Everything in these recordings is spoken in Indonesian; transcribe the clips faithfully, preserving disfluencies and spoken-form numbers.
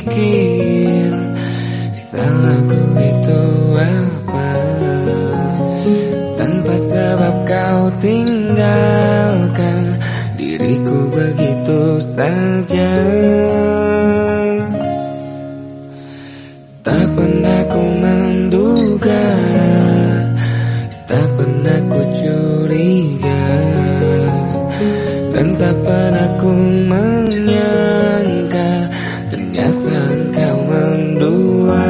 pikir salahku itu apa? Tanpa sebab kau tinggalkan diriku begitu saja. Tak pernah ku menduga, tak pernah ku curiga, dan tak pernah ku menyangka ternyata engkau mendua.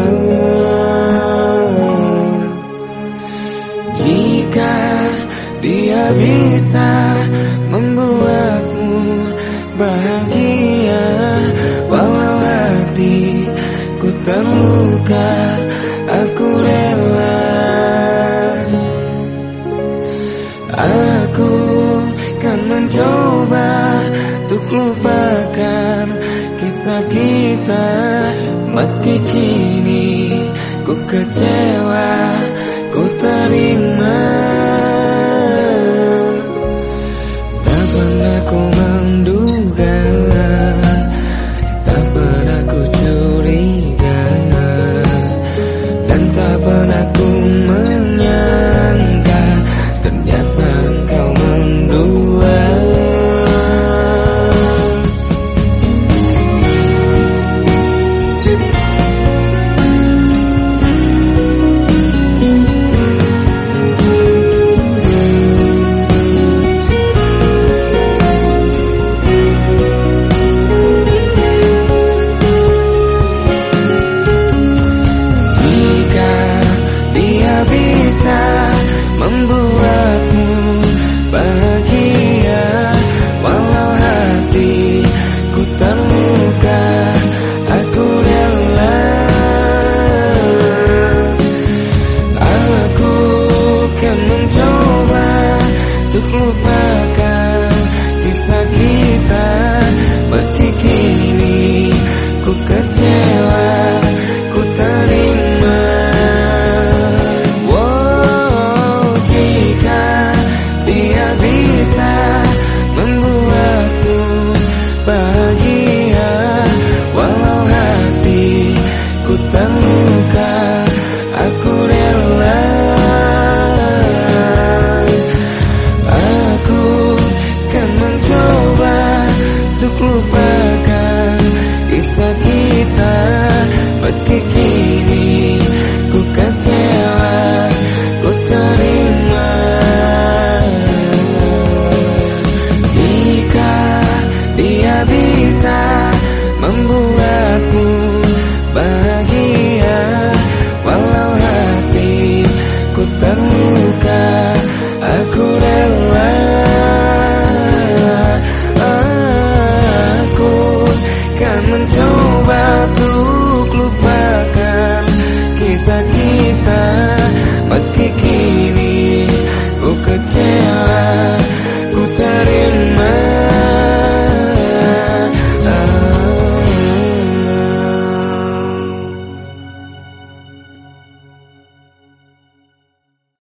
Jika dia bisa membuatmu bahagia, walau hatiku terluka, aku rela. Aku kan mencoba untuk lupakan kisah kita, meski kini ku kecewa, ku terima. Tak pernah ku menduga, tak pernah ku curiga, dan tak pernah ku menyangka ternyata engkau mendua. Bisa membuatmu bahagia, walau hatiku terluka, aku rela. Aku kan mencoba untuk lupakan kisah kita, meski kini ku kecewa, ku terima. Dia